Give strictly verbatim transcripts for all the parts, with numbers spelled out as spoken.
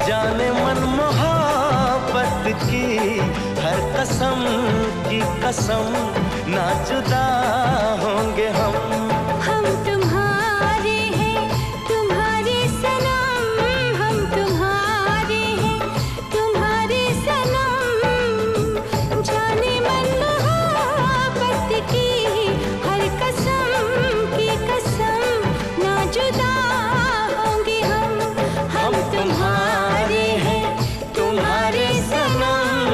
जाने मन मोहब्बत की हर कसम की कसम, ना जुदा होंगे हम। हम तुम्हारे हैं, तुम्हारे सनम, हम तुम्हारे हैं, तुम्हारे सनम। जाने मन मोहब्बत की हर कसम की कसम, ना जुदा होंगे हम। हम तुम्हारे हैं, तुम्हारे सनम।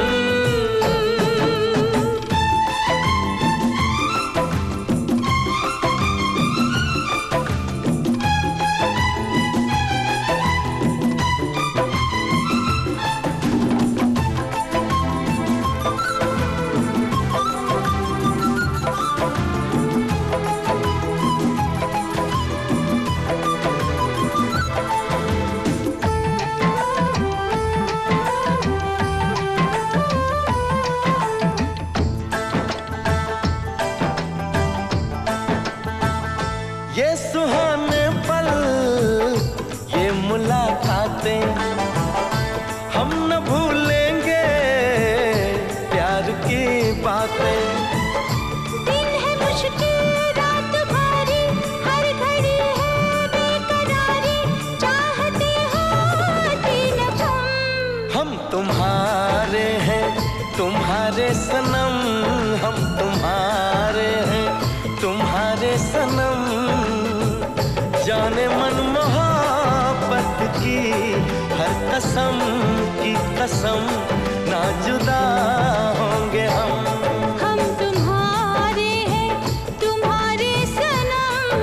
ये सुहाने पल, ये मुलाकातें, हम न भूलेंगे प्यार की बातें। दिन है मुश्किल, रात भारी, हर घड़ी है बेकरारी, चाहते हो दिन हम। हम तुम्हारे हैं, तुम्हारे सनम, हम तुम्हारे हैं, तुम्हारे सनम। जाने मन मोहब्बत की हर कसम की कसम, ना जुदा होंगे हम। हम तुम्हारे हैं, तुम्हारे सनम।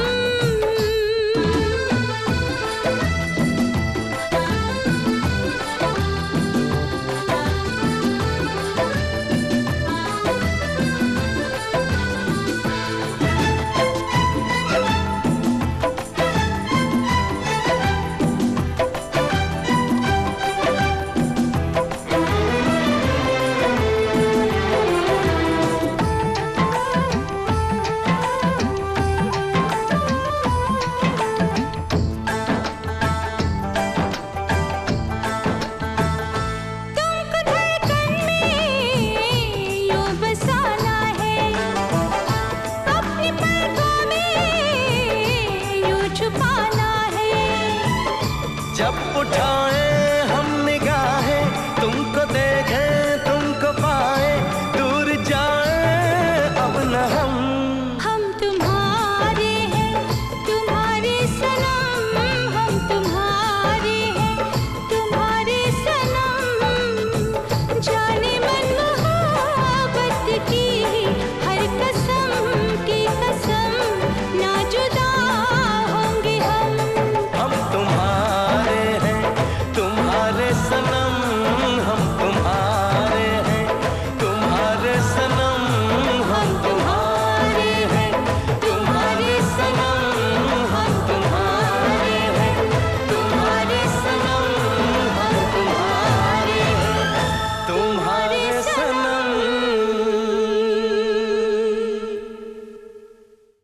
जब उठाए हम निगाहें, तुमको देखें तुमको पाए, दूर जाए अब न हम। हम तुम्हारे हैं, तुम्हारे सनम, हम तुम्हारे हैं, तुम्हारे सनम। जाने मन मोहब्बत की हर कसम की कसम, ना जुदा होंगे हम। हम तुम्हारे हैं, तुम्हारे सनम, हम तुम्हारे हैं, तुम्हारे सनम। हम तुम्हारे हैं, तुम्हारे सनम, हम तुम्हारे हैं, तुम्हारे सनम। हम तुम्हारे हैं, तुम्हारे सनम।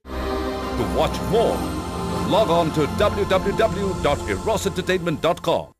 To watch more, log on to w w w dot eros entertainment dot com.